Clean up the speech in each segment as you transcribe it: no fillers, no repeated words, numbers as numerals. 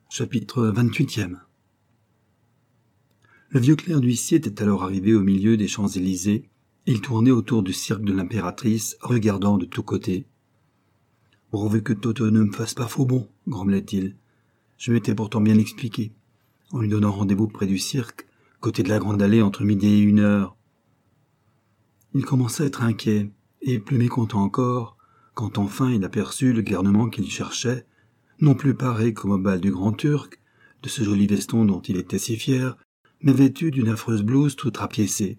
Chapitre 28e. Le vieux clerc d'huissier était alors arrivé au milieu des Champs-Élysées, et il tournait autour du cirque de l'impératrice, regardant de tous côtés. « Pourvu que Toto ne me fasse pas faux bon, grommelait-il. Je m'étais pourtant bien expliqué, en lui donnant rendez-vous près du cirque, côté de la grande allée entre midi et 1 heure. Il commença à être inquiet, et plus mécontent encore, quand enfin il aperçut le garnement qu'il cherchait, non plus paré comme au bal du Grand Turc, de ce joli veston dont il était si fier, mais vêtu d'une affreuse blouse toute rapiécée.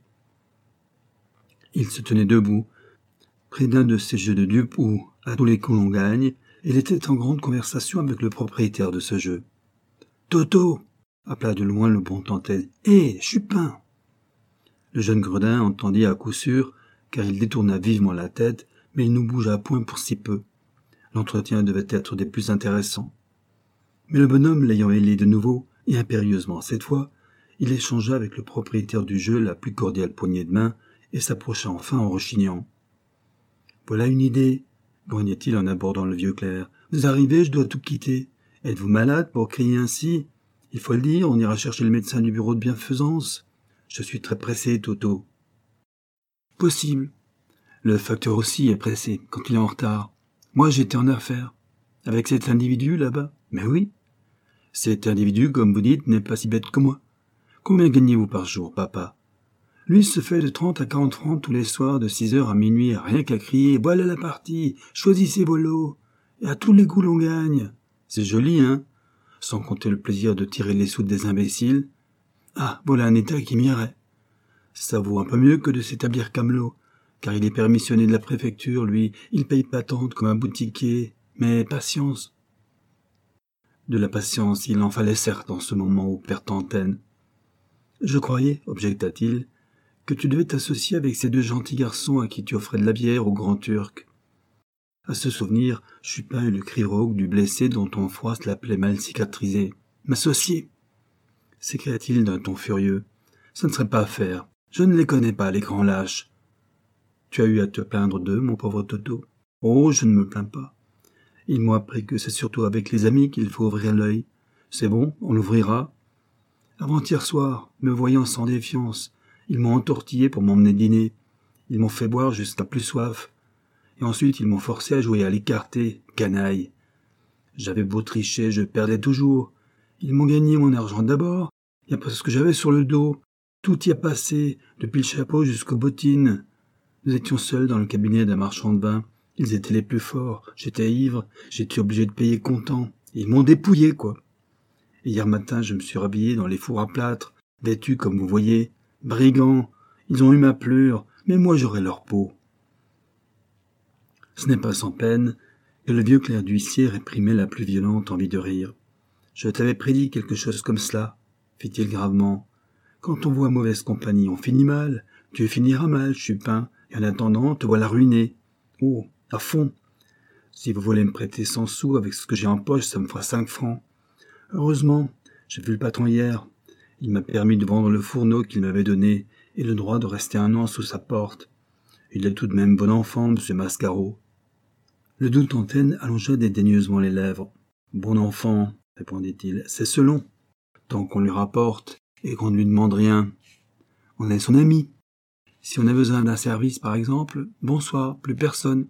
Il se tenait debout, près d'un de ces jeux de dupes où, à tous les coups l'on gagne, il était en grande conversation avec le propriétaire de ce jeu. « Toto !» appela de loin le bon Tantenne. « Hé, Chupin !» Le jeune gredin entendit à coup sûr, car il détourna vivement la tête, mais il ne bougea point pour si peu. L'entretien devait être des plus intéressants. Mais le bonhomme l'ayant hélé de nouveau, et impérieusement cette fois, il échangea avec le propriétaire du jeu la plus cordiale poignée de main, et s'approcha enfin en rechignant. « Voilà une idée, » grognait-il en abordant le vieux clerc. « Vous arrivez, je dois tout quitter. Êtes-vous malade pour crier ainsi ? Il faut le dire, on ira chercher le médecin du bureau de bienfaisance. Je suis très pressé, Toto. » « Possible. Le facteur aussi est pressé, quand il est en retard. Moi, j'étais en affaires. Avec cet individu, là-bas. Mais oui. Cet individu, comme vous dites, n'est pas si bête que moi. Combien gagnez-vous par jour, papa ? Lui se fait de 30 à 40 francs tous les soirs de 6 heures à minuit, rien qu'à crier « Voilà la partie, choisissez vos lots, et à tous les coups l'on gagne. » C'est joli, hein ? Sans compter le plaisir de tirer les sous des imbéciles. Ah, voilà un état qui m'irait. Ça vaut un peu mieux que de s'établir camelot, car il est permissionné de la préfecture, lui, il paye patente comme un boutiquier, mais patience. De la patience, il en fallait certes en ce moment au père Tantenne. Je croyais, objecta-t-il, que tu devais t'associer avec ces deux gentils garçons à qui tu offrais de la bière au Grand Turc. À ce souvenir, Chupin eut le cri rauque du blessé dont on froisse la plaie mal cicatrisée. « M'associer » s'écria-t-il d'un ton furieux. « Ça ne serait pas à faire. Je ne les connais pas, les grands lâches. » « Tu as eu à te plaindre d'eux, mon pauvre Toto ? » ?»« Oh, je ne me plains pas. Ils m'ont appris que c'est surtout avec les amis qu'il faut ouvrir l'œil. C'est bon, on l'ouvrira. Avant-hier soir, me voyant sans défiance, ils m'ont entortillé pour m'emmener dîner. Ils m'ont fait boire jusqu'à plus soif. Et ensuite, ils m'ont forcé à jouer à l'écarté, canaille. J'avais beau tricher, je perdais toujours. Ils m'ont gagné mon argent d'abord, et après ce que j'avais sur le dos. Tout y a passé, depuis le chapeau jusqu'aux bottines. Nous étions seuls dans le cabinet d'un marchand de vin. Ils étaient les plus forts. J'étais ivre. J'étais obligé de payer comptant. Ils m'ont dépouillé, quoi. Et hier matin, je me suis rhabillé dans les fours à plâtre, vêtu comme vous voyez. Brigands. Ils ont eu ma pleure, mais moi j'aurai leur peau. Ce n'est pas sans peine que le vieux clerc d'huissier réprimait la plus violente envie de rire. Je t'avais prédit quelque chose comme cela, fit-il gravement. Quand on voit mauvaise compagnie, on finit mal. Tu finiras mal, Chupin. Et en attendant, te voilà ruiné. Oh, à fond. Si vous voulez me prêter 100 sous avec ce que j'ai en poche, ça me fera 5 francs. Heureusement, j'ai vu le patron hier. Il m'a permis de vendre le fourneau qu'il m'avait donné et le droit de rester 1 an sous sa porte. Il est tout de même bon enfant, monsieur Mascaro. Le doux Tantenne allongea dédaigneusement les lèvres. Bon enfant, répondit-il, c'est selon. Tant qu'on lui rapporte et qu'on ne lui demande rien. On est son ami. Si on a besoin d'un service, par exemple, bonsoir, plus personne.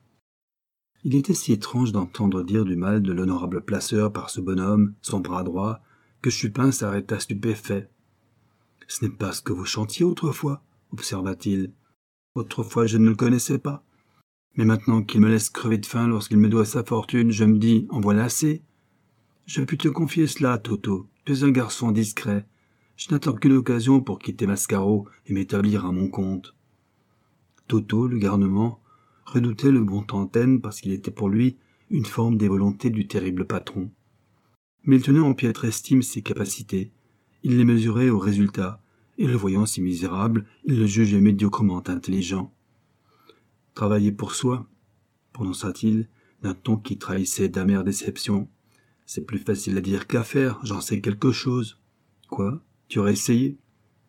Il était si étrange d'entendre dire du mal de l'honorable placeur par ce bonhomme, son bras droit, que Chupin s'arrêta stupéfait. « Ce n'est pas ce que vous chantiez autrefois, » observa-t-il. « Autrefois, je ne le connaissais pas. Mais maintenant qu'il me laisse crever de faim lorsqu'il me doit sa fortune, je me dis, en voilà assez. Je puis te confier cela, Toto. Tu es un garçon discret. Je n'attends qu'une occasion pour quitter Mascaro et m'établir à mon compte. » Toto, le garnement, redoutait le bon Tantenne parce qu'il était pour lui une forme des volontés du terrible patron. Mais il tenait en piètre estime ses capacités. Il les mesurait au résultat, et le voyant si misérable, il le jugeait médiocrement intelligent. « Travailler pour soi, » prononça-t-il, d'un ton qui trahissait d'amère déception. « C'est plus facile à dire qu'à faire, j'en sais quelque chose. » « Quoi ? Tu aurais essayé ? »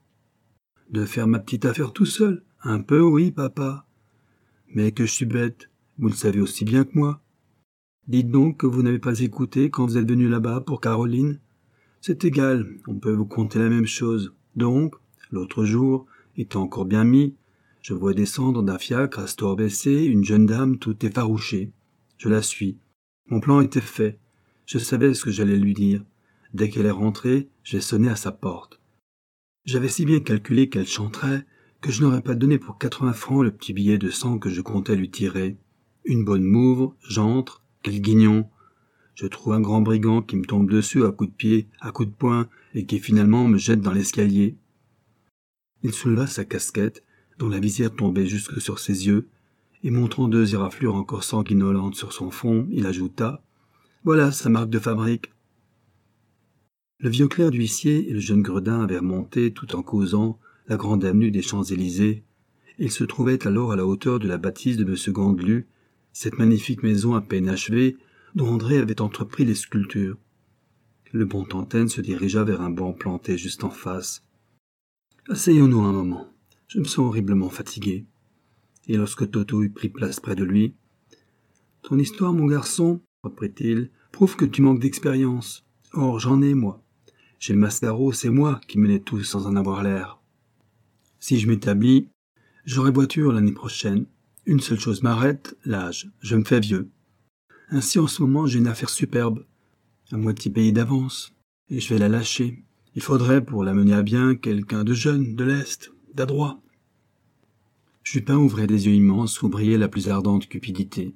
« De faire ma petite affaire tout seul. Un peu, oui, papa. Mais que je suis bête, vous le savez aussi bien que moi. Dites donc que vous n'avez pas écouté quand vous êtes venu là-bas pour Caroline. C'est égal, on peut vous conter la même chose. Donc, l'autre jour, étant encore bien mis, je vois descendre d'un fiacre à store baissé une jeune dame toute effarouchée. Je la suis. Mon plan était fait. Je savais ce que j'allais lui dire. Dès qu'elle est rentrée, j'ai sonné à sa porte. J'avais si bien calculé qu'elle chanterait que je n'aurais pas donné pour 80 francs le petit billet de 100 que je comptais lui tirer. Une bonne mouvre, j'entre, quel guignon. Je trouve un grand brigand qui me tombe dessus à coups de pied, à coups de poing, et qui finalement me jette dans l'escalier. Il souleva sa casquette, dont la visière tombait jusque sur ses yeux, et montrant 2 éraflures encore sanguinolentes sur son front, il ajouta « Voilà sa marque de fabrique ». Le vieux clerc d'huissier et le jeune gredin avaient remonté, tout en causant, la grande avenue des Champs-Élysées. Ils se trouvaient alors à la hauteur de la bâtisse de M. Gandelu, cette magnifique maison à peine achevée, dont André avait entrepris les sculptures. Le bon Tantenne se dirigea vers un banc planté juste en face. « Asseyons-nous un moment. Je me sens horriblement fatigué. » Et lorsque Toto eut pris place près de lui, « Ton histoire, mon garçon, reprit-il, prouve que tu manques d'expérience. Or, j'en ai, moi. Chez Mascaro, c'est moi qui menais tout sans en avoir l'air. Si je m'établis, j'aurai voiture l'année prochaine. Une seule chose m'arrête, l'âge. Je me fais vieux. Ainsi, en ce moment, j'ai une affaire superbe, à moitié payée d'avance, et je vais la lâcher. Il faudrait, pour la mener à bien, quelqu'un de jeune, de leste, d'adroit. » Chupin ouvrait des yeux immenses où brillait la plus ardente cupidité.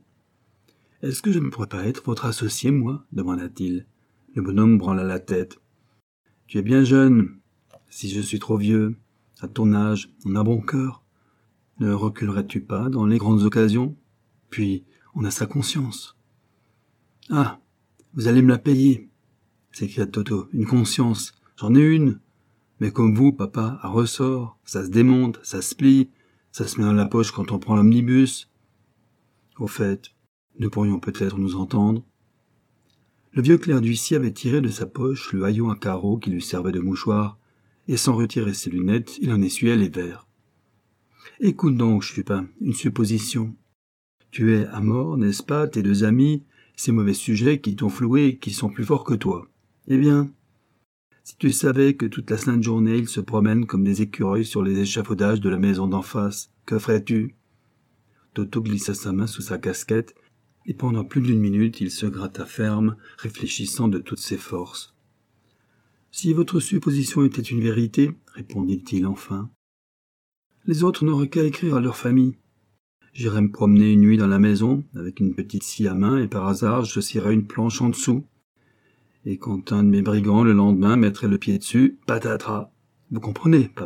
« Est-ce que je ne pourrais pas être votre associé, moi ?» demanda-t-il. Le bonhomme branla la tête. « Tu es bien jeune. Si je suis trop vieux, à ton âge, on a bon cœur. Ne reculerais-tu pas dans les grandes occasions? Puis, on a sa conscience. »« Ah, vous allez me la payer !» s'écria Toto. « Une conscience, j'en ai une. Mais comme vous, papa, à ressort, ça se démonte, ça se plie, ça se met dans la poche quand on prend l'omnibus. Au fait, nous pourrions peut-être nous entendre. » Le vieux clerc d'huissier avait tiré de sa poche le haillon à carreaux qui lui servait de mouchoir, et sans retirer ses lunettes, il en essuyait les verres. « Écoute donc, Chupin, une supposition. Tu es à mort, n'est-ce pas, tes 2 amis, ces mauvais sujets qui t'ont floué et qui sont plus forts que toi. Eh bien, si tu savais que toute la sainte journée ils se promènent comme des écureuils sur les échafaudages de la maison d'en face, que ferais-tu » Toto glissa sa main sous sa casquette, et pendant plus d'1 minute il se gratta ferme, réfléchissant de toutes ses forces. « Si votre supposition était une vérité, répondit-il enfin, les autres n'auraient qu'à écrire à leur famille. J'irais me promener une nuit dans la maison, avec une petite scie à main, et par hasard je scierais une planche en dessous. Et quand un de mes brigands le lendemain mettrait le pied dessus, patatras. Vous comprenez, papa ?»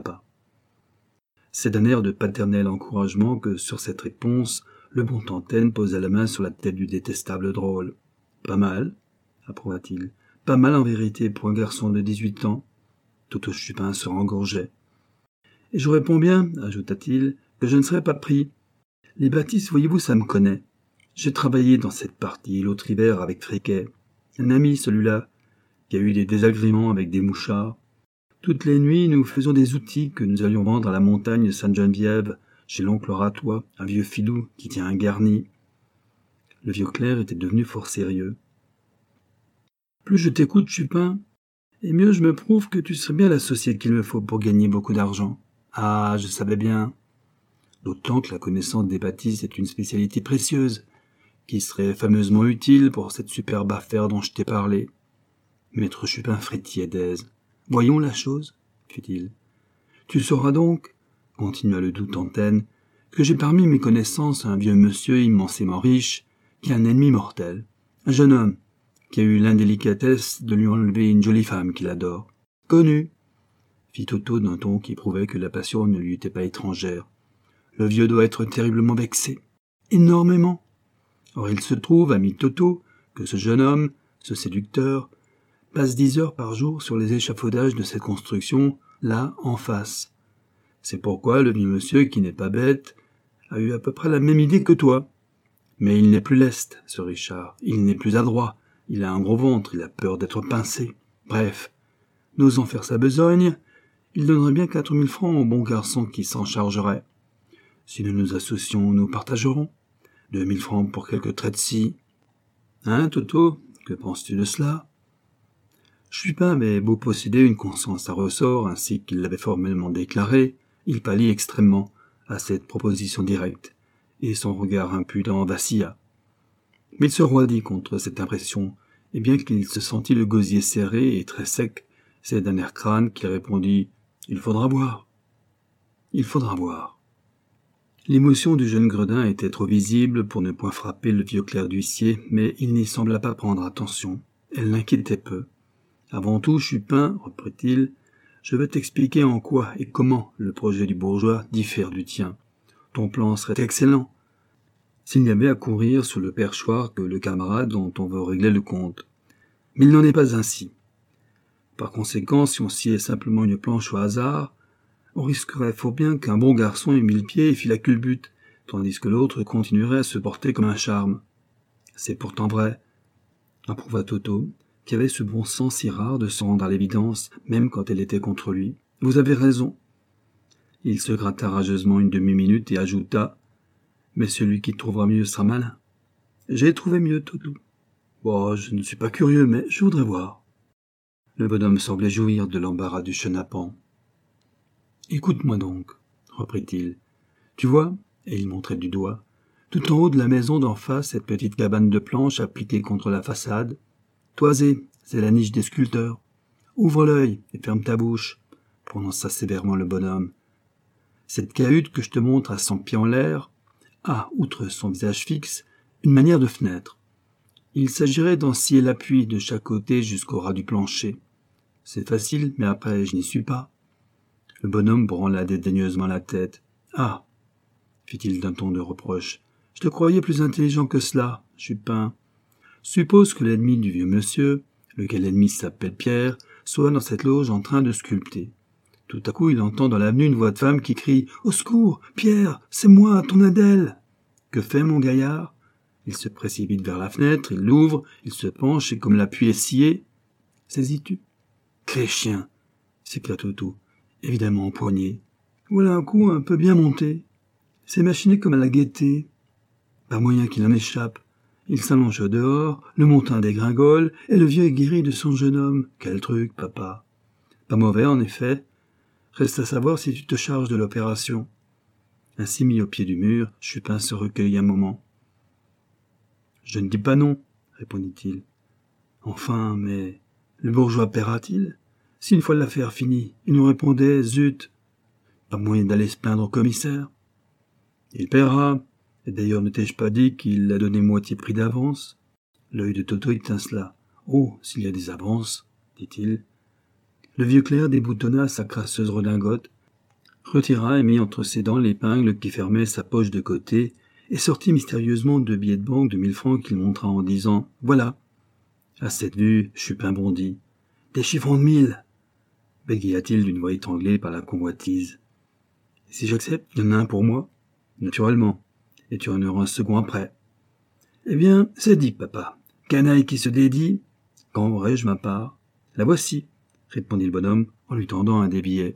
C'est d'un air de paternel encouragement que, sur cette réponse, le bon Tantenne posa la main sur la tête du détestable drôle. « Pas mal, » approuva-t-il. « Pas mal en vérité pour un garçon de 18 ans. » Toto Chupin se rengorgeait. « Et je réponds bien, » ajouta-t-il, « que je ne serai pas pris. Les bâtisses, voyez-vous, ça me connaît. J'ai travaillé dans cette partie l'autre hiver avec Friquet. Un ami, celui-là, qui a eu des désagréments avec des mouchards. Toutes les nuits, nous faisions des outils que nous allions vendre à la montagne Sainte-Geneviève, chez l'oncle Ratois, un vieux filou qui tient un garni. » Le vieux clerc était devenu fort sérieux. « Plus je t'écoute, Chupin, et mieux je me prouve que tu serais bien l'associé qu'il me faut pour gagner beaucoup d'argent. Ah, je savais bien. D'autant que la connaissance des bâtisses est une spécialité précieuse, qui serait fameusement utile pour cette superbe affaire dont je t'ai parlé. » Maître Chupin frétillait d'aise. « Voyons la chose, » fit-il. « Tu sauras donc, » continua le doux Tantenne, « que j'ai parmi mes connaissances un vieux monsieur immensément riche, qui a un ennemi mortel, un jeune homme, qui a eu l'indélicatesse de lui enlever une jolie femme qu'il adore. Connu, » fit Toto d'un ton qui prouvait que la passion ne lui était pas étrangère. « Le vieux doit être terriblement vexé. Énormément. Or il se trouve, ami Toto, que ce jeune homme, ce séducteur, passe 10 heures par jour sur les échafaudages de cette construction, là, en face. C'est pourquoi le vieux monsieur, qui n'est pas bête, a eu à peu près la même idée que toi. Mais il n'est plus leste, ce Richard, il n'est plus adroit, il a un gros ventre, il a peur d'être pincé. Bref, n'osant faire sa besogne, il donnerait bien 4000 francs au bon garçon qui s'en chargerait. Si nous nous associons, nous partagerons. 2000 francs pour quelques traits de scie. Hein, Toto, que penses-tu de cela? Chupin avait beau posséder une conscience à ressort, ainsi qu'il l'avait formellement déclaré, il pâlit extrêmement à cette proposition directe, et son regard impudent vacilla. Mais il se roidit contre cette impression, et bien qu'il se sentît le gosier serré et très sec, c'est d'un air crâne qu'il répondit « Il faudra voir. Il faudra voir. » L'émotion du jeune gredin était trop visible pour ne point frapper le vieux clerc d'huissier, mais il n'y sembla pas prendre attention. Elle l'inquiétait peu. « Avant tout, Chupin, reprit-il, je veux t'expliquer en quoi et comment le projet du bourgeois diffère du tien. Ton plan serait excellent, s'il n'y avait à courir sous le perchoir que le camarade dont on veut régler le compte. Mais il n'en est pas ainsi. Par conséquent, si on sciait simplement une planche au hasard, on risquerait fort bien qu'un bon garçon ait mis le pied et fît la culbute, tandis que l'autre continuerait à se porter comme un charme. C'est pourtant vrai, approuva Toto, qui avait ce bon sens si rare de se rendre à l'évidence, même quand elle était contre lui. Vous avez raison. Il se gratta rageusement une demi-minute et ajouta « Mais celui qui trouvera mieux sera malin. » J'ai trouvé mieux, Toto. Bon, je ne suis pas curieux, mais je voudrais voir. Le bonhomme semblait jouir de l'embarras du chenapan. « Écoute-moi donc, reprit-il. Tu vois, et il montrait du doigt, tout en haut de la maison d'en face, cette petite cabane de planches appliquée contre la façade. Toisée, c'est la niche des sculpteurs. Ouvre l'œil et ferme ta bouche, prononça sévèrement le bonhomme. Cette cahute que je te montre à 100 pieds en l'air a, outre son visage fixe, une manière de fenêtre. Il s'agirait d'en scier l'appui de chaque côté jusqu'au ras du plancher. C'est facile, mais après, je n'y suis pas. Le bonhomme branla dédaigneusement la tête. « Ah !» fit-il d'un ton de reproche. « Je te croyais plus intelligent que cela, Chupin. Suppose que l'ennemi du vieux monsieur, lequel ennemi s'appelle Pierre, soit dans cette loge en train de sculpter. Tout à coup, il entend dans l'avenue une voix de femme qui crie « Au secours, Pierre, c'est moi, ton Adèle !» Que fait mon gaillard? Il se précipite vers la fenêtre, il l'ouvre, il se penche et comme l'appui est scié... Saisis-tu? Créchien! S'écria Toto, évidemment empoigné. Voilà un coup un peu bien monté. C'est machiné comme à la gaieté. Pas moyen qu'il en échappe. Il s'allonge dehors, le montant dégringole, et le vieux est guéri de son jeune homme. Quel truc, papa. Pas mauvais, en effet. Reste à savoir si tu te charges de l'opération. Ainsi mis au pied du mur, Chupin se recueillit un moment. Je ne dis pas non, répondit-il. Enfin, mais le bourgeois paiera-t-il? Si une fois l'affaire finie, il nous répondait, zut, pas moyen d'aller se plaindre au commissaire. Il paiera, et d'ailleurs ne t'ai-je pas dit qu'il a donné moitié prix d'avance? L'œil de Toto étincela. Oh, s'il y a des avances, dit-il. Le vieux clerc déboutonna sa crasseuse redingote, retira et mit entre ses dents l'épingle qui fermait sa poche de côté, et sortit mystérieusement 2 billets de banque de 1000 francs qu'il montra en disant « Voilà !» À cette vue, Chupin bondit. « Des chiffons de 1000 !» bégaya-t-il d'une voix étranglée par la convoitise. « Si j'accepte, il y en a un pour moi ?»« Naturellement. Et tu en auras un second après. »« Eh bien, c'est dit, papa. Canaille qui se dédie. Quand aurai-je ma part ? » ?»« La voici, » répondit le bonhomme en lui tendant un des billets.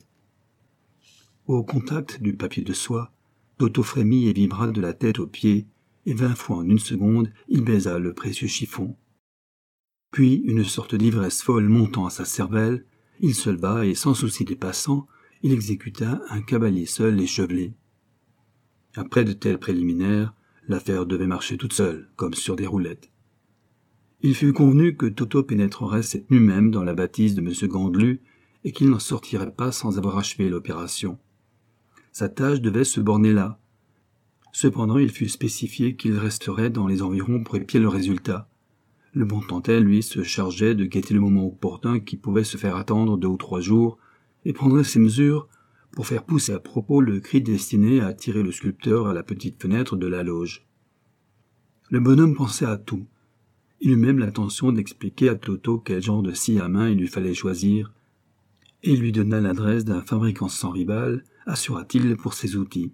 Au contact du papier de soie, Toto frémit et vibra de la tête aux pieds, et 20 fois en une seconde, il baisa le précieux chiffon. Puis, une sorte d'ivresse folle montant à sa cervelle, il se leva et, sans souci des passants, il exécuta un cavalier seul et chevelé. Après de tels préliminaires, l'affaire devait marcher toute seule, comme sur des roulettes. Il fut convenu que Toto pénétrerait cette nuit même dans la bâtisse de M. Gandelu et qu'il n'en sortirait pas sans avoir achevé l'opération. Sa tâche devait se borner là. Cependant, il fut spécifié qu'il resterait dans les environs pour épier le résultat. Le bon Tantais, lui, se chargeait de guetter le moment opportun qui pouvait se faire attendre 2 ou 3 jours et prendrait ses mesures pour faire pousser à propos le cri destiné à attirer le sculpteur à la petite fenêtre de la loge. Le bonhomme pensait à tout. Il eut même l'intention d'expliquer à Toto quel genre de scie à main il lui fallait choisir, et il lui donna l'adresse d'un fabricant sans rival, assura-t-il pour ses outils.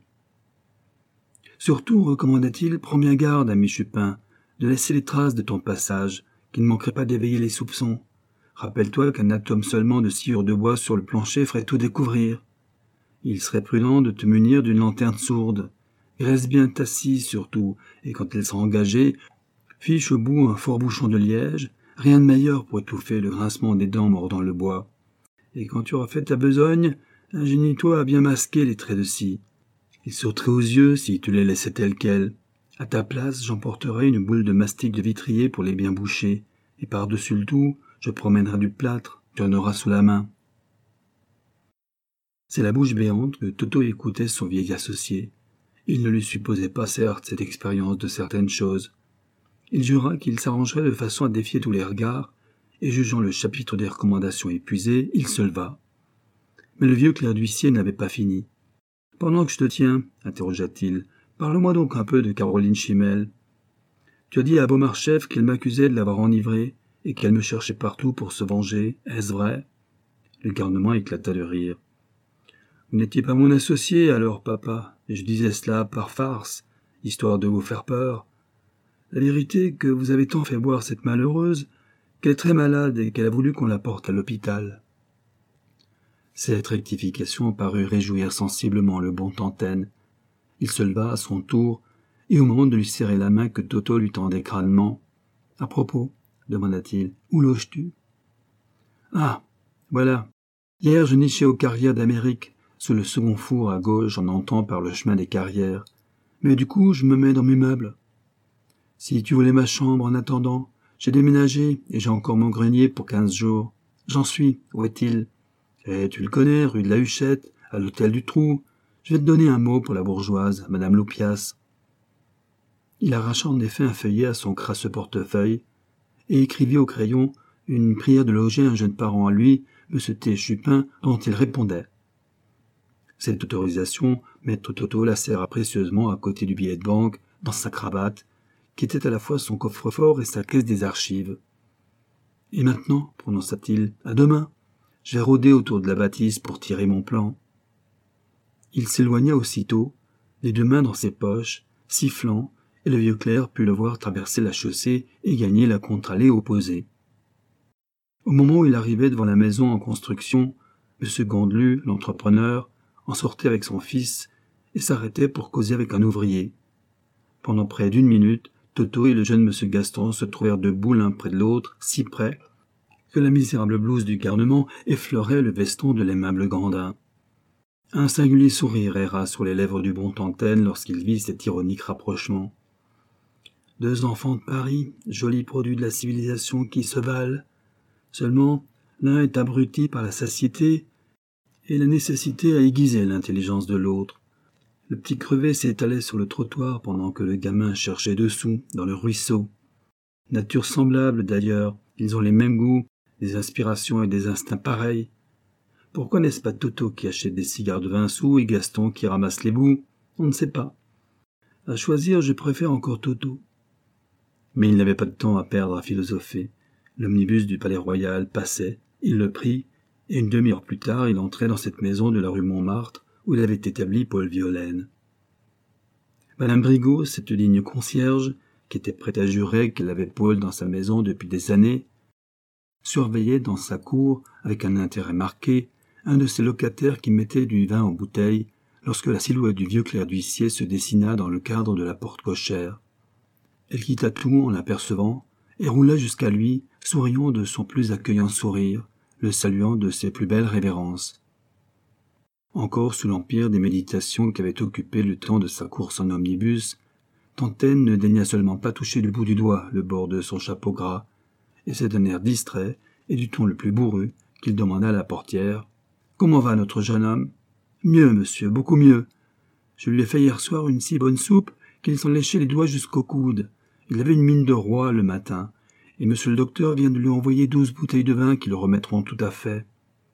Surtout, recommanda-t-il, prends bien garde, ami Chupin, de laisser les traces de ton passage, qui ne manqueraient pas d'éveiller les soupçons. Rappelle-toi qu'un atome seulement de sciure de bois sur le plancher ferait tout découvrir. Il serait prudent de te munir d'une lanterne sourde. Reste bien ta scie, surtout, et quand elle sera engagée, Fiche au bout un fort bouchon de liège, rien de meilleur pour étouffer le grincement des dents mordant le bois. Et quand tu auras fait ta besogne, ingénie-toi à bien masquer les traits de scie. Ils sauteraient aux yeux si tu les laissais tels quels. À ta place, j'emporterai une boule de mastic de vitrier pour les bien boucher, et par-dessus le tout, je promènerai du plâtre, tu en auras sous la main. C'est la bouche béante que Toto écoutait son vieil associé. Il ne lui supposait pas, certes, cette expérience de certaines choses. Il jura qu'il s'arrangerait de façon à défier tous les regards, et jugeant le chapitre des recommandations épuisé, il se leva. Mais le vieux clerc d'huissier n'avait pas fini. « Pendant que je te tiens, interrogea-t-il, parle-moi donc un peu de Caroline Chimel. Tu as dit à Beaumarchef qu'elle m'accusait de l'avoir enivrée et qu'elle me cherchait partout pour se venger. Est-ce vrai ?» Le garnement éclata de rire. « Vous n'étiez pas mon associé alors, papa, et je disais cela par farce, histoire de vous faire peur. La vérité est que vous avez tant fait boire cette malheureuse qu'elle est très malade et qu'elle a voulu qu'on la porte à l'hôpital. » Cette rectification parut réjouir sensiblement le bon Tantenne. Il se leva à son tour, et au moment de lui serrer la main que Toto lui tendait crânement. « À propos, demanda-t-il, où loges-tu ?»« Ah, voilà. Hier, je nichais aux carrières d'Amérique, sous le second four à gauche en entrant par le chemin des carrières. Mais du coup, je me mets dans mes meubles. Si tu voulais ma chambre en attendant, j'ai déménagé et j'ai encore mon grenier pour 15 jours. J'en suis, où est-il ? Et tu le connais, rue de la Huchette, à l'hôtel du Trou. Je vais te donner un mot pour la bourgeoise, madame Loupias. » Il arracha en effet un feuillet à son crasseux portefeuille et écrivit au crayon une prière de loger un jeune parent à lui, M. T. Chupin, dont il répondait. Cette autorisation, maître Toto la serra précieusement à côté du billet de banque, dans sa cravate, qui était à la fois son coffre-fort et sa caisse des archives. « Et maintenant, prononça-t-il, à demain. Je vais rôder autour de la bâtisse pour tirer mon plan. » Il s'éloigna aussitôt, les deux mains dans ses poches, sifflant, et le vieux clerc put le voir traverser la chaussée et gagner la contre-allée opposée. Au moment où il arrivait devant la maison en construction, M. Gondelu, l'entrepreneur, en sortait avec son fils et s'arrêtait pour causer avec un ouvrier. Pendant près d'1 minute, Toto et le jeune M. Gaston se trouvèrent debout l'un près de l'autre, si près que la misérable blouse du garnement effleurait le veston de l'aimable Grandin. Un singulier sourire erra sur les lèvres du bon Tantenne lorsqu'il vit cet ironique rapprochement. Deux enfants de Paris, jolis produits de la civilisation qui se valent. Seulement, l'un est abruti par la satiété et la nécessité à aiguiser l'intelligence de l'autre. Le petit crevé s'étalait sur le trottoir pendant que le gamin cherchait dessous, dans le ruisseau. Nature semblable d'ailleurs, ils ont les mêmes goûts, des inspirations et des instincts pareils. Pourquoi n'est-ce pas Toto qui achète des cigares de 20 sous et Gaston qui ramasse les bouts? On ne sait pas. À choisir, je préfère encore Toto. Mais il n'avait pas de temps à perdre à philosopher. L'omnibus du Palais-Royal passait, il le prit, et 1 demi-heure plus tard, il entrait dans cette maison de la rue Montmartre où il avait établi Paul Violaine. Madame Brigaut, cette digne concierge, qui était prête à jurer qu'elle avait Paul dans sa maison depuis des années, surveillait dans sa cour, avec un intérêt marqué, un de ces locataires qui mettaient du vin en bouteille lorsque la silhouette du vieux clerc d'huissier se dessina dans le cadre de la porte cochère. Elle quitta tout en l'apercevant et roula jusqu'à lui, souriant de son plus accueillant sourire, le saluant de ses plus belles révérences. Encore sous l'empire des méditations qui avaient occupé le temps de sa course en omnibus, Tantenne ne daigna seulement pas toucher du bout du doigt le bord de son chapeau gras, et c'est d'un air distrait et du ton le plus bourru qu'il demanda à la portière « Comment va notre jeune homme ?»« Mieux, monsieur, beaucoup mieux. Je lui ai fait hier soir une si bonne soupe qu'il s'en léchait les doigts jusqu'au coude. Il avait une mine de roi le matin, et monsieur le docteur vient de lui envoyer 12 bouteilles de vin qui le remettront tout à fait. »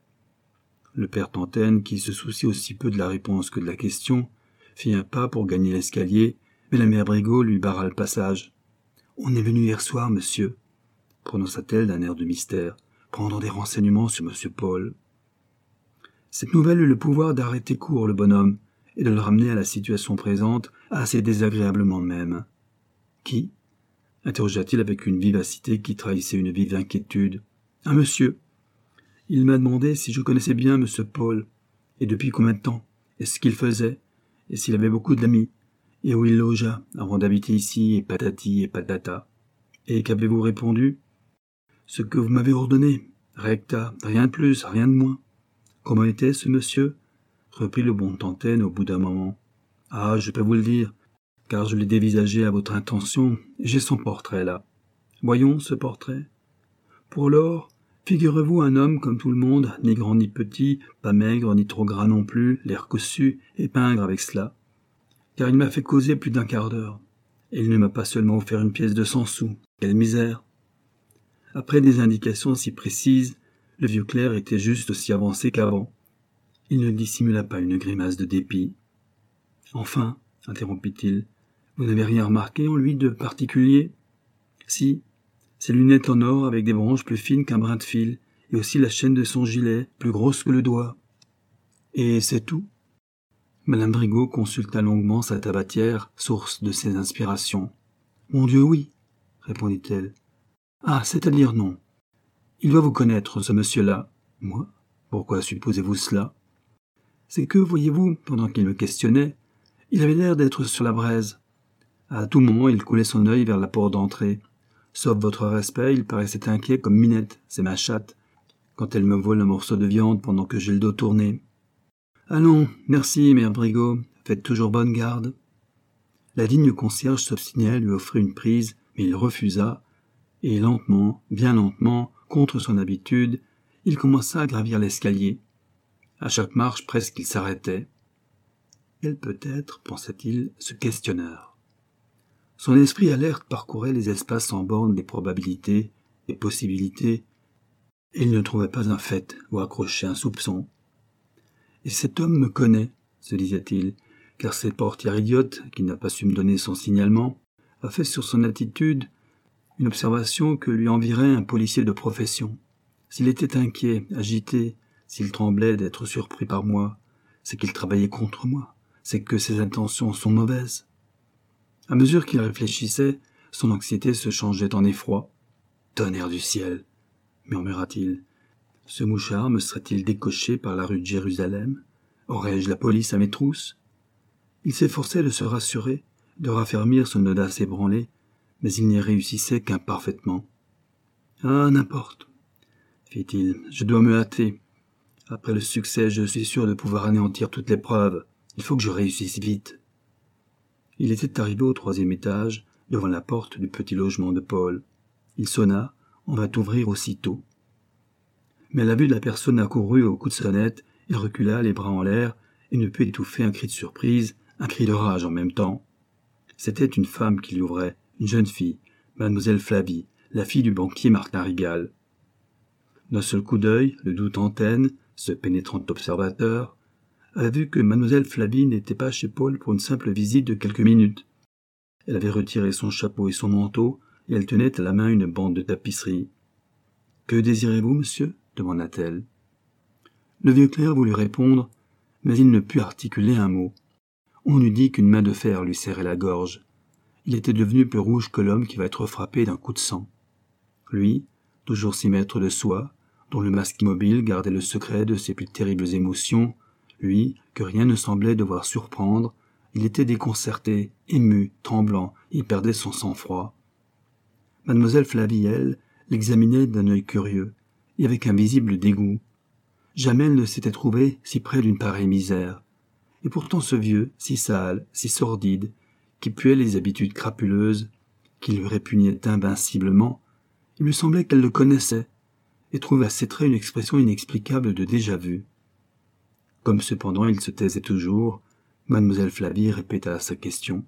Le père Tantenne, qui se souciait aussi peu de la réponse que de la question, fit un pas pour gagner l'escalier, mais la mère Brigaut lui barra le passage. « On est venu hier soir, monsieur, » prononça-t-elle d'un air de mystère, « prendre des renseignements sur monsieur Paul. » Cette nouvelle eut le pouvoir d'arrêter court le bonhomme et de le ramener à la situation présente, assez désagréablement même. « Qui ?» interrogea-t-il avec une vivacité qui trahissait une vive inquiétude. « Un monsieur. Il m'a demandé si je connaissais bien monsieur Paul, et depuis combien de temps, et ce qu'il faisait, et s'il avait beaucoup d'amis, et où il logea avant d'habiter ici, et patati et patata. Et qu'avez-vous répondu ? Ce que vous m'avez ordonné. Recta, rien de plus, rien de moins. Comment était ce monsieur ? Reprit le bon Tantenne au bout d'un moment. Ah, je peux vous le dire, car je l'ai dévisagé à votre intention, et j'ai son portrait là. Voyons ce portrait. Pour lors, figurez-vous un homme comme tout le monde, ni grand ni petit, pas maigre ni trop gras non plus, l'air cossu, et pingre avec cela. Car il m'a fait causer plus d'un quart d'heure. Et il ne m'a pas seulement offert une pièce de 100 sous. Quelle misère ! Après des indications si précises, le vieux clerc était juste aussi avancé qu'avant. Il ne dissimula pas une grimace de dépit. « Enfin, interrompit-il, vous n'avez rien remarqué en lui de particulier ? Si, ses lunettes en or avec des branches plus fines qu'un brin de fil, et aussi la chaîne de son gilet, plus grosse que le doigt. Et c'est tout ?» Madame Brigaut consulta longuement sa tabatière, source de ses inspirations. « Mon Dieu, oui, répondit-elle. Ah, c'est-à-dire non. Il doit vous connaître, ce monsieur-là. Moi ? Pourquoi supposez-vous cela ? C'est que, voyez-vous, pendant qu'il me questionnait, il avait l'air d'être sur la braise. À tout moment, il coulait son œil vers la porte d'entrée. Sauf votre respect, il paraissait inquiet comme Minette, c'est ma chatte, quand elle me vole un morceau de viande pendant que j'ai le dos tourné. « Allons, merci, mère Brigaut, faites toujours bonne garde. » La digne concierge s'obstinait à lui offrir une prise, mais il refusa, et lentement, bien lentement, contre son habitude, il commença à gravir l'escalier. À chaque marche, presque, il s'arrêtait. Quel peut être, pensa-t-il, ce questionneur ? Son esprit alerte parcourait les espaces sans bornes des probabilités, des possibilités, et il ne trouvait pas un fait où accrocher un soupçon. « Et cet homme me connaît, se disait-il, car cette portière idiote, qui n'a pas su me donner son signalement, a fait sur son attitude une observation que lui envierait un policier de profession. S'il était inquiet, agité, s'il tremblait d'être surpris par moi, c'est qu'il travaillait contre moi, c'est que ses intentions sont mauvaises. » À mesure qu'il réfléchissait, son anxiété se changeait en effroi. « Tonnerre du ciel !» murmura-t-il. « Ce mouchard me serait-il décoché par la rue de Jérusalem ? Aurais-je la police à mes trousses ?» Il s'efforçait de se rassurer, de raffermir son audace ébranlée, mais il n'y réussissait qu'imparfaitement. « Ah, n'importe, fit-il, je dois me hâter. Après le succès, je suis sûr de pouvoir anéantir toutes les preuves. Il faut que je réussisse vite. » Il était arrivé au 3e étage, devant la porte du petit logement de Paul. Il sonna, on vint ouvrir aussitôt. Mais à la vue de la personne accourue au coup de sonnette, il recula les bras en l'air et ne put étouffer un cri de surprise, un cri de rage en même temps. C'était une femme qui l'ouvrait, une jeune fille, mademoiselle Flavie, la fille du banquier Martin Rigal. D'un seul coup d'œil, le doux Tantenne, ce pénétrant observateur, avait vu que mademoiselle Flavie n'était pas chez Paul pour une simple visite de quelques minutes. Elle avait retiré son chapeau et son manteau, et elle tenait à la main une bande de tapisserie. « Que désirez-vous, monsieur ?» demanda-t-elle. Le vieux clerc voulut répondre, mais il ne put articuler un mot. On eût dit qu'une main de fer lui serrait la gorge. Il était devenu plus rouge que l'homme qui va être frappé d'un coup de sang. Lui, toujours si maître de soi, dont le masque immobile gardait le secret de ses plus terribles émotions, lui, que rien ne semblait devoir surprendre, il était déconcerté, ému, tremblant, il perdait son sang-froid. Mademoiselle Flavie, elle, l'examinait d'un œil curieux, et avec un visible dégoût. Jamais elle ne s'était trouvée si près d'une pareille misère. Et pourtant ce vieux, si sale, si sordide, qui puait les habitudes crapuleuses, qui lui répugnaient invinciblement, il lui semblait qu'elle le connaissait, et trouvait à ses traits une expression inexplicable de déjà-vu. Comme cependant il se taisait toujours, mademoiselle Flavie répéta sa question.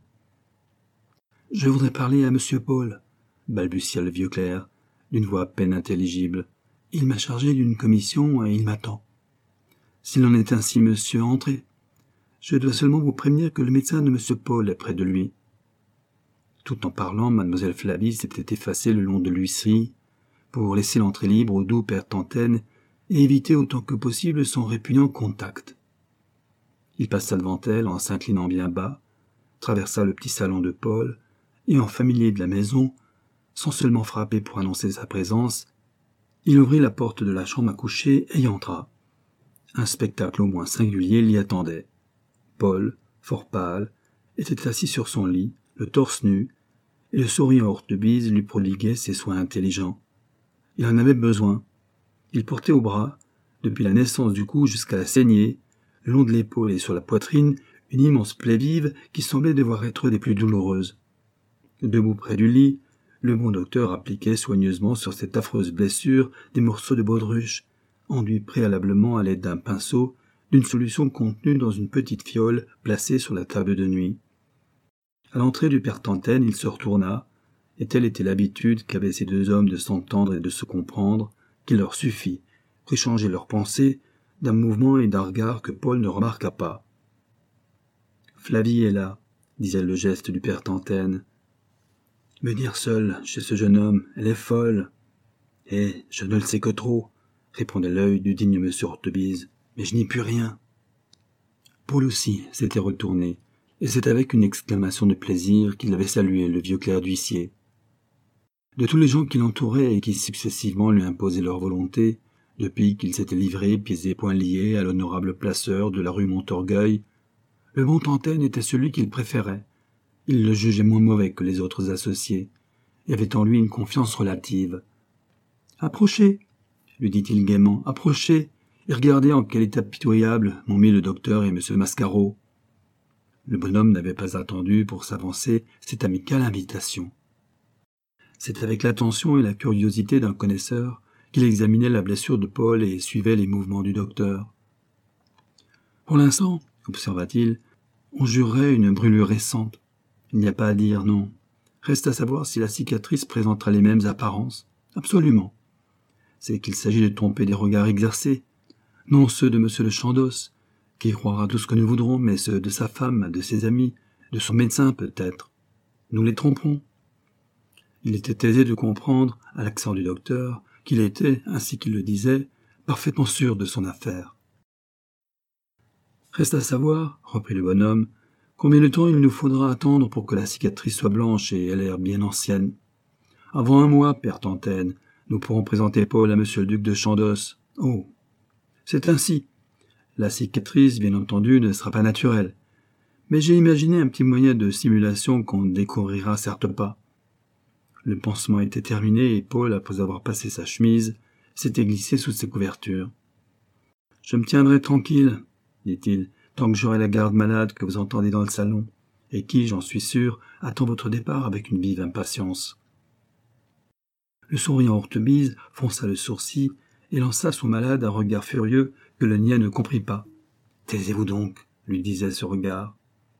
« Je voudrais parler à monsieur Paul, » balbutia le vieux clerc, d'une voix à peine intelligible. « Il m'a chargé d'une commission et il m'attend. »« S'il en est ainsi, monsieur, entrez. Je dois seulement vous prévenir que le médecin de monsieur Paul est près de lui. » Tout en parlant, mademoiselle Flavie s'était effacée le long de l'huisserie pour laisser l'entrée libre au doux père Tantenne et éviter autant que possible son répugnant contact. Il passa devant elle en s'inclinant bien bas, traversa le petit salon de Paul, et en familier de la maison, sans seulement frapper pour annoncer sa présence, il ouvrit la porte de la chambre à coucher et y entra. Un spectacle au moins singulier l'y attendait. Paul, fort pâle, était assis sur son lit, le torse nu, et le souriant Hortebise lui prodiguait ses soins intelligents. Il en avait besoin. Il portait au bras, depuis la naissance du cou jusqu'à la saignée, le long de l'épaule et sur la poitrine, une immense plaie vive qui semblait devoir être des plus douloureuses. Debout près du lit, le bon docteur appliquait soigneusement sur cette affreuse blessure des morceaux de baudruche, enduits préalablement à l'aide d'un pinceau, d'une solution contenue dans une petite fiole placée sur la table de nuit. À l'entrée du père Tantenne, il se retourna, et telle était l'habitude qu'avaient ces deux hommes de s'entendre et de se comprendre, qu'il leur suffit, pour échanger leurs pensées, d'un mouvement et d'un regard que Paul ne remarqua pas. « Flavie est là, » disait le geste du père Tantenne. « Venir seule chez ce jeune homme, elle est folle. »« Eh, je ne le sais que trop, » répondait l'œil du digne monsieur Hortebise, « mais je n'y puis rien. » Paul aussi s'était retourné, et c'est avec une exclamation de plaisir qu'il avait salué le vieux clerc d'huissier. De tous les gens qui l'entouraient et qui successivement lui imposaient leur volonté, depuis qu'il s'était livré, pieds et poings liés, à l'honorable placeur de la rue Montorgueil, le bon Tantenne était celui qu'il préférait. Il le jugeait moins mauvais que les autres associés, et avait en lui une confiance relative. « Approchez !» lui dit-il gaiement, « approchez, et regardez en quel état pitoyable m'ont mis le docteur et M. Mascaro. » Le bonhomme n'avait pas attendu, pour s'avancer, cette amicale invitation. C'est avec l'attention et la curiosité d'un connaisseur qu'il examinait la blessure de Paul et suivait les mouvements du docteur. « Pour l'instant, observa-t-il, on jurerait une brûlure récente. Il n'y a pas à dire, non. Reste à savoir si la cicatrice présentera les mêmes apparences. Absolument. C'est qu'il s'agit de tromper des regards exercés, non ceux de M. le Chandos, qui croira tout ce que nous voudrons, mais ceux de sa femme, de ses amis, de son médecin peut-être. Nous les tromperons. » Il était aisé de comprendre, à l'accent du docteur, qu'il était, ainsi qu'il le disait, parfaitement sûr de son affaire. « Reste à savoir, reprit le bonhomme, combien de temps il nous faudra attendre pour que la cicatrice soit blanche et ait l'air bien ancienne. Avant un mois, père Tantenne, nous pourrons présenter Paul à monsieur le duc de Chandos. Oh, c'est ainsi. La cicatrice, bien entendu, ne sera pas naturelle. Mais j'ai imaginé un petit moyen de simulation qu'on ne découvrira certes pas. » Le pansement était terminé et Paul, après avoir passé sa chemise, s'était glissé sous ses couvertures. « Je me tiendrai tranquille, » dit-il, « tant que j'aurai la garde malade que vous entendez dans le salon, et qui, j'en suis sûr, attend votre départ avec une vive impatience. » Le souriant Hortebise fronça le sourcil et lança à son malade un regard furieux que le niais ne comprit pas. « Taisez-vous donc, » lui disait ce regard.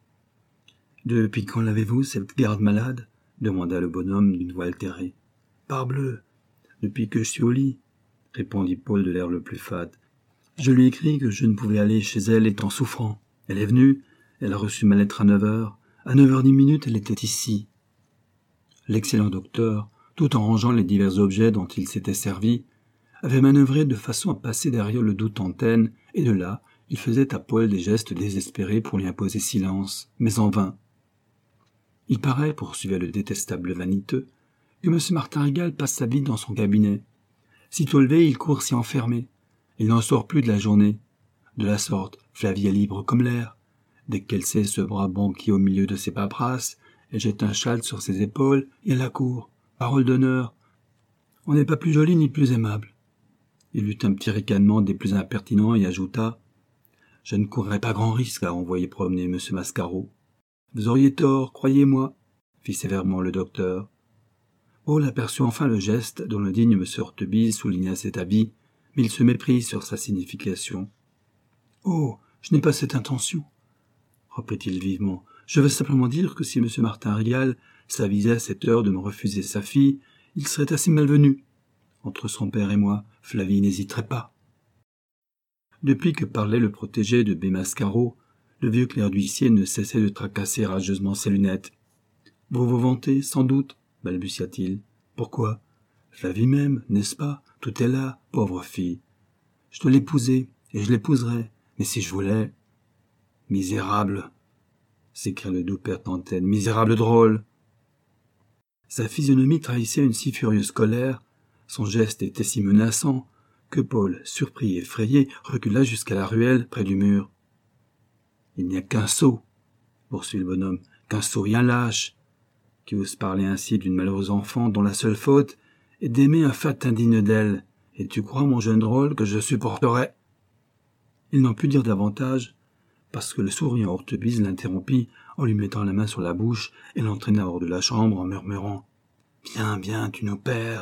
« Depuis quand l'avez-vous, cette garde malade ?» demanda le bonhomme d'une voix altérée. « Parbleu, depuis que je suis au lit, » répondit Paul de l'air le plus fade. « Je lui ai écrit que je ne pouvais aller chez elle étant souffrant. Elle est venue, elle a reçu ma lettre à 9h. À 9h10, elle était ici. » L'excellent docteur, tout en rangeant les divers objets dont il s'était servi, avait manœuvré de façon à passer derrière le doux Tantenne, et de là, il faisait à Paul des gestes désespérés pour lui imposer silence, mais en vain. « Il paraît, poursuivait le détestable vaniteux, que M. Martin Rigal passe sa vie dans son cabinet. Sitôt levé, il court s'y enfermer. Il n'en sort plus de la journée. De la sorte, Flavie est libre comme l'air. Dès qu'elle sait ce brave banquier au milieu de ses paperasses, elle jette un châle sur ses épaules et elle accourt. Parole d'honneur. On n'est pas plus joli ni plus aimable. » Il eut un petit ricanement des plus impertinents et ajouta « Je ne courrais pas grand risque à envoyer promener M. Mascaro. »« Vous auriez tort, croyez-moi, » fit sévèrement le docteur. Paul aperçut enfin le geste dont le digne M. Hortebise souligna cet avis, mais il se méprit sur sa signification. « Oh, je n'ai pas cette intention, » reprit-il vivement. « Je veux simplement dire que si M. Martin Rigal s'avisait à cette heure de me refuser sa fille, il serait assez malvenu. Entre son père et moi, Flavie n'hésiterait pas. » Depuis que parlait le protégé de B. Mascaro, le vieux clerc d'huissier ne cessait de tracasser rageusement ses lunettes. « Vous vous vantez, sans doute, » balbutia-t-il. « Pourquoi ? Flavie même, n'est-ce pas ? Tout est là, pauvre fille. Je dois l'épouser, et je l'épouserai, mais si je voulais... » « Misérable !» s'écria le doux père Tantenne. « Misérable drôle !» Sa physionomie trahissait une si furieuse colère, son geste était si menaçant, que Paul, surpris et effrayé, recula jusqu'à la ruelle près du mur. « Il n'y a qu'un sot, » poursuivit le bonhomme, « qu'un sot et un lâche. qui ose parler ainsi d'une malheureuse enfant dont la seule faute est d'aimer un fat indigne d'elle. Et tu crois, mon jeune drôle, que je supporterais ?» Il n'en put dire davantage, parce que le souriant Hortebise l'interrompit en lui mettant la main sur la bouche et l'entraîna hors de la chambre en murmurant « Viens, viens, tu nous perds !»